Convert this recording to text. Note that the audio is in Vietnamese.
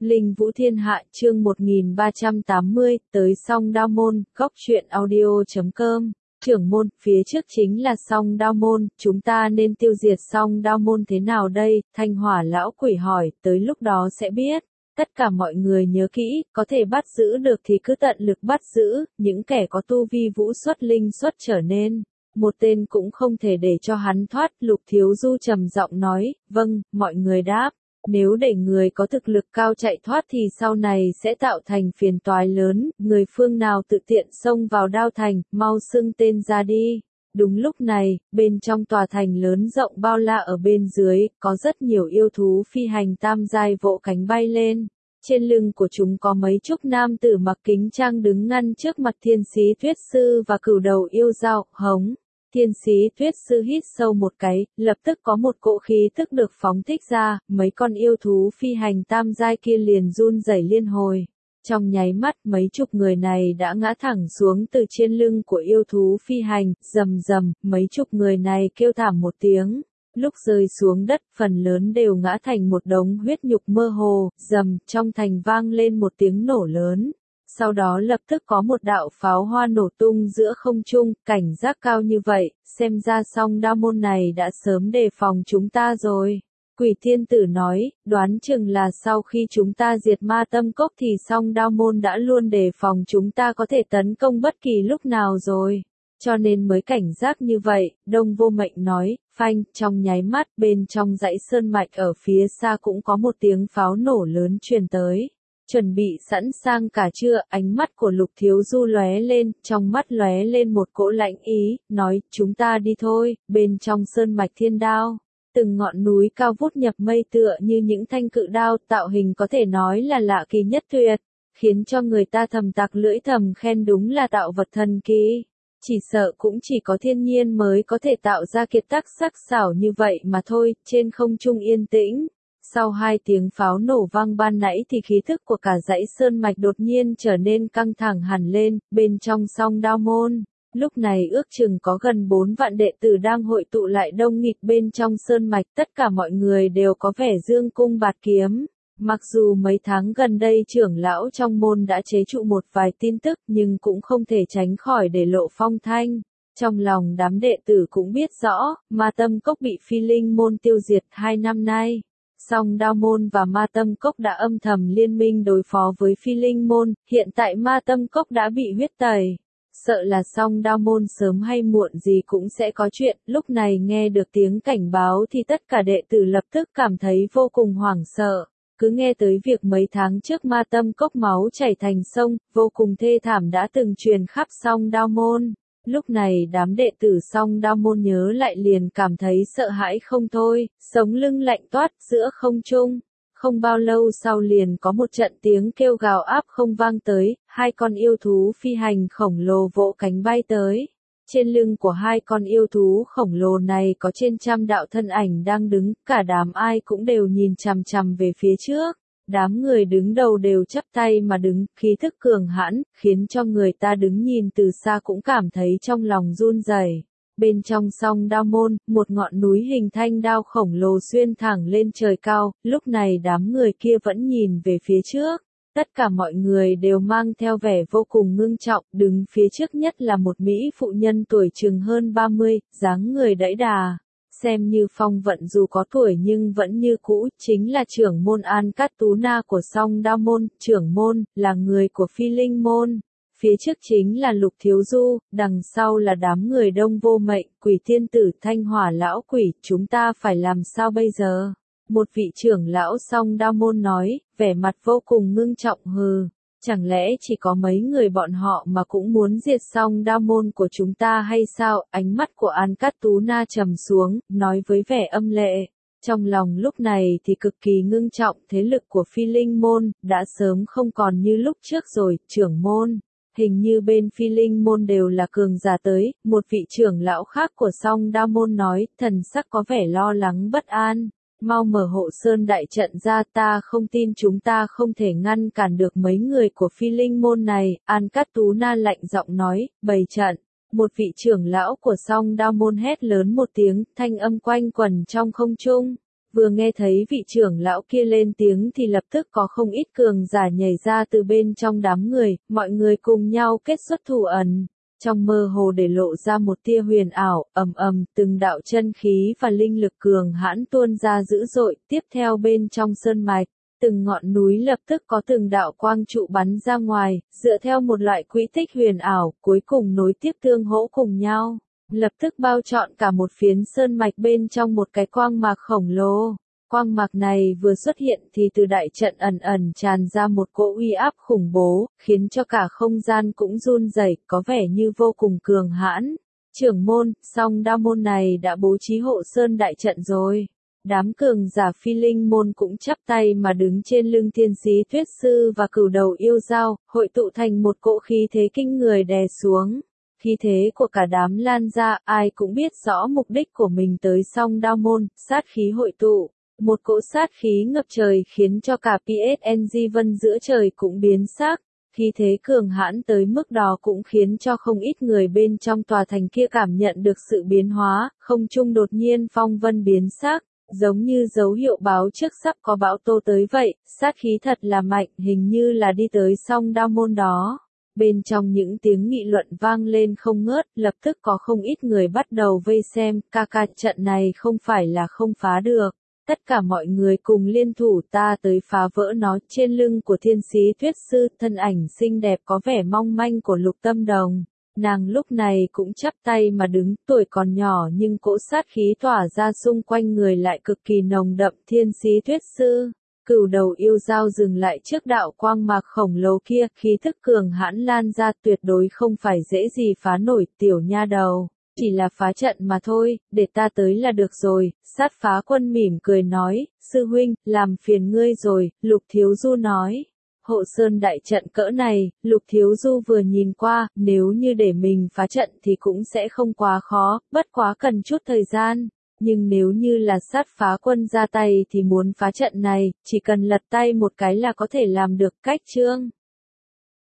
Linh Vũ Thiên Hạ chương 1380, tới Song Đao Môn, góc truyện audio.com. Trưởng môn, phía trước chính là Song Đao Môn, chúng ta nên tiêu diệt Song Đao Môn thế nào đây? Thanh Hỏa lão quỷ hỏi, tới lúc đó sẽ biết. Tất cả mọi người nhớ kỹ, có thể bắt giữ được thì cứ tận lực bắt giữ, những kẻ có tu vi vũ xuất linh xuất trở nên. Một tên cũng không thể để cho hắn thoát, Lục Thiếu Du trầm giọng nói, vâng, mọi người đáp. Nếu để người có thực lực cao chạy thoát thì sau này sẽ tạo thành phiền toái lớn, người phương nào tự tiện xông vào Đao Thành, mau xưng tên ra đi. Đúng lúc này, bên trong tòa thành lớn rộng bao la ở bên dưới, có rất nhiều yêu thú phi hành tam giai vỗ cánh bay lên. Trên lưng của chúng có mấy chục nam tử mặc kính trang đứng ngăn trước mặt Thiên Sĩ Tuyết Sư và Cửu Đầu yêu dao, hống. Thiên Sĩ Tuyết Sư hít sâu một cái, lập tức có một cỗ khí tức được phóng thích ra, mấy con yêu thú phi hành tam giai kia liền run rẩy liên hồi. Trong nháy mắt mấy chục người này đã ngã thẳng xuống từ trên lưng của yêu thú phi hành, rầm rầm, mấy chục người này kêu thảm một tiếng. Lúc rơi xuống đất, phần lớn đều ngã thành một đống huyết nhục mơ hồ, rầm, trong thành vang lên một tiếng nổ lớn. Sau đó lập tức có một đạo pháo hoa nổ tung giữa không trung, cảnh giác cao như vậy, xem ra Song Đao Môn này đã sớm đề phòng chúng ta rồi. Quỷ Thiên Tử nói, đoán chừng là sau khi chúng ta diệt Ma Tâm Cốc thì Song Đao Môn đã luôn đề phòng chúng ta có thể tấn công bất kỳ lúc nào rồi. Cho nên mới cảnh giác như vậy, Đông Vô Mệnh nói, phanh, trong nháy mắt bên trong dãy sơn mạch ở phía xa cũng có một tiếng pháo nổ lớn truyền tới. Chuẩn bị sẵn sàng cả chưa? Ánh mắt của Lục Thiếu Du lóe lên, trong mắt lóe lên một cỗ lạnh ý, nói, chúng ta đi thôi, bên trong sơn mạch thiên đao. Từng ngọn núi cao vút nhập mây tựa như những thanh cự đao, tạo hình có thể nói là lạ kỳ nhất tuyệt, khiến cho người ta thầm tặc lưỡi thầm khen đúng là tạo vật thần kỳ. Chỉ sợ cũng chỉ có thiên nhiên mới có thể tạo ra kiệt tác sắc sảo như vậy mà thôi, trên không trung yên tĩnh. Sau hai tiếng pháo nổ vang ban nãy thì khí thức của cả dãy sơn mạch đột nhiên trở nên căng thẳng hẳn lên, bên trong Song Đao Môn. Lúc này ước chừng có gần 4 vạn đệ tử đang hội tụ lại đông nghịt bên trong sơn mạch, tất cả mọi người đều có vẻ dương cung bạt kiếm. Mặc dù mấy tháng gần đây trưởng lão trong môn đã chế trụ một vài tin tức nhưng cũng không thể tránh khỏi để lộ phong thanh. Trong lòng đám đệ tử cũng biết rõ, Ma Tâm Cốc bị Phi Linh môn tiêu diệt 2 năm nay. Song Đao Môn và Ma Tâm Cốc đã âm thầm liên minh đối phó với Phi Linh môn, hiện tại Ma Tâm Cốc đã bị huyết tẩy. Sợ là Song Đao Môn sớm hay muộn gì cũng sẽ có chuyện, lúc này nghe được tiếng cảnh báo thì tất cả đệ tử lập tức cảm thấy vô cùng hoảng sợ. Cứ nghe tới việc mấy tháng trước Ma Tâm Cốc máu chảy thành sông, vô cùng thê thảm đã từng truyền khắp Song Đao Môn. Lúc này đám đệ tử Song Đao Môn nhớ lại liền cảm thấy sợ hãi không thôi, sống lưng lạnh toát giữa không trung. Không bao lâu sau liền có một trận tiếng kêu gào áp không vang tới, hai con yêu thú phi hành khổng lồ vỗ cánh bay tới. Trên lưng của hai con yêu thú khổng lồ này có trên trăm đạo thân ảnh đang đứng, cả đám ai cũng đều nhìn chằm chằm về phía trước. Đám người đứng đầu đều chắp tay mà đứng, khí thức cường hãn, khiến cho người ta đứng nhìn từ xa cũng cảm thấy trong lòng run rẩy. Bên trong Song Đao Môn, một ngọn núi hình thanh đao khổng lồ xuyên thẳng lên trời cao, lúc này đám người kia vẫn nhìn về phía trước. Tất cả mọi người đều mang theo vẻ vô cùng ngưng trọng, đứng phía trước nhất là một mỹ phụ nhân tuổi chừng hơn 30, dáng người đẫy đà. Xem như phong vận dù có tuổi nhưng vẫn như cũ, chính là trưởng môn An Cát Tú Na của Song Đao Môn, trưởng môn, là người của Phi Linh môn. Phía trước chính là Lục Thiếu Du, đằng sau là đám người Đông Vô Mệnh, Quỷ Thiên Tử, Thanh Hỏa lão quỷ, chúng ta phải làm sao bây giờ? Một vị trưởng lão Song Đao Môn nói, vẻ mặt vô cùng ngưng trọng hừ. Chẳng lẽ chỉ có mấy người bọn họ mà cũng muốn diệt Song Đao Môn của chúng ta hay sao? Ánh mắt của An Cát Tú Na trầm xuống, nói với vẻ âm lệ. Trong lòng lúc này thì cực kỳ ngưng trọng, thế lực của Phi Linh môn đã sớm không còn như lúc trước rồi, trưởng môn. Hình như bên Phi Linh môn đều là cường giả tới, một vị trưởng lão khác của Song Đao Môn nói, thần sắc có vẻ lo lắng bất an. Mau mở hộ sơn đại trận ra, ta không tin chúng ta không thể ngăn cản được mấy người của Phi Linh môn này. An Cát Tú Na lạnh giọng nói, bày trận. Một vị trưởng lão của Song Đao Môn hét lớn một tiếng, thanh âm quanh quẩn trong không trung. Vừa nghe thấy vị trưởng lão kia lên tiếng thì lập tức có không ít cường giả nhảy ra từ bên trong đám người, mọi người cùng nhau kết xuất thủ ẩn. Trong mơ hồ để lộ ra một tia huyền ảo, ầm ầm, từng đạo chân khí và linh lực cường hãn tuôn ra dữ dội, tiếp theo bên trong sơn mạch, từng ngọn núi lập tức có từng đạo quang trụ bắn ra ngoài, dựa theo một loại quỹ tích huyền ảo, cuối cùng nối tiếp tương hỗ cùng nhau, lập tức bao trọn cả một phiến sơn mạch bên trong một cái quang mạc khổng lồ. Quang mạc này vừa xuất hiện thì từ đại trận ẩn ẩn tràn ra một cỗ uy áp khủng bố, khiến cho cả không gian cũng run rẩy, có vẻ như vô cùng cường hãn. Trưởng môn, song đao môn này đã bố trí hộ sơn đại trận rồi. Đám cường giả phi linh môn cũng chắp tay mà đứng trên lưng thiên sĩ tuyết sư và cửu đầu yêu dao, hội tụ thành một cỗ khí thế kinh người đè xuống. Khí thế của cả đám lan ra, ai cũng biết rõ mục đích của mình tới song đao môn, sát khí hội tụ. Một cỗ sát khí ngập trời khiến cho cả PSNG vân giữa trời cũng biến sắc. Khí thế cường hãn tới mức đó cũng khiến cho không ít người bên trong tòa thành kia cảm nhận được sự biến hóa, không trung đột nhiên phong vân biến sắc, giống như dấu hiệu báo trước sắp có bão tô tới vậy, sát khí thật là mạnh, hình như là đi tới song đao môn đó. Bên trong những tiếng nghị luận vang lên không ngớt, lập tức có không ít người bắt đầu vây xem, ca trận này không phải là không phá được. Tất cả mọi người cùng liên thủ ta tới phá vỡ nó. Trên lưng của thiên sĩ tuyết sư, thân ảnh xinh đẹp có vẻ mong manh của Lục Tâm Đồng. Nàng lúc này cũng chắp tay mà đứng, tuổi còn nhỏ nhưng cỗ sát khí tỏa ra xung quanh người lại cực kỳ nồng đậm. Thiên sĩ tuyết sư, cửu đầu yêu dao dừng lại trước đạo quang mạc khổng lồ kia, khí thức cường hãn lan ra, tuyệt đối không phải dễ gì phá nổi. Tiểu nha đầu, chỉ là phá trận mà thôi, để ta tới là được rồi. Sát phá quân mỉm cười nói, sư huynh, làm phiền ngươi rồi. Lục Thiếu Du nói, hộ sơn đại trận cỡ này, Lục Thiếu Du vừa nhìn qua, nếu như để mình phá trận thì cũng sẽ không quá khó, bất quá cần chút thời gian. Nhưng nếu như là sát phá quân ra tay thì muốn phá trận này, chỉ cần lật tay một cái là có thể làm được. Cách chương